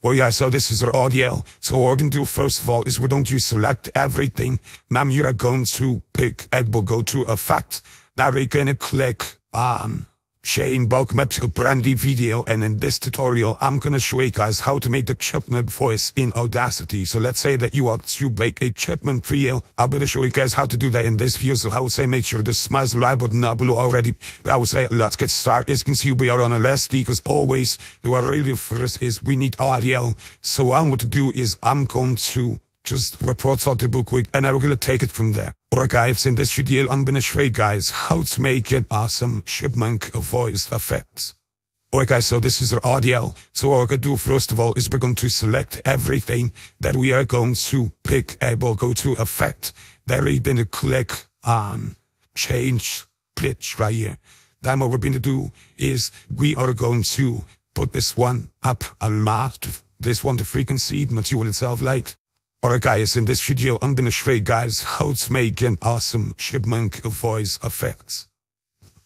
Well, yeah, so this is our audio. So what we're going to do first of all is we're going to select everything. Now you're going to pick and we'll go to effect. Now we're going to click on Shane Bulk Metal Brandy video, and in this tutorial I'm gonna show you guys how to make the Chipmunk voice in Audacity. So let's say that you want to make a Chipmunk video. I'm gonna show you guys how to do that in this video. So I would say make sure to smash the like button down below already. I would say let's get started. As you can see, we are on a LSD because always what really first is we need audio. So what I'm going to do is I'm going to just report something real quick and I'm gonna take it from there. Alright guys, in this video I'm gonna show you guys how to make an awesome Chipmunk voice effects. Alright guys, so this is our audio. So what we're gonna do first of all is we're going to select everything that we are going to pick and we'll go to effect. Then we're gonna click on change pitch right here. Then what we're gonna do is we are going to put this one up a lot. This one, the frequency, not you itself like. Alright guys, in this video I'm gonna show you guys how to make an awesome Chipmunk voice effects.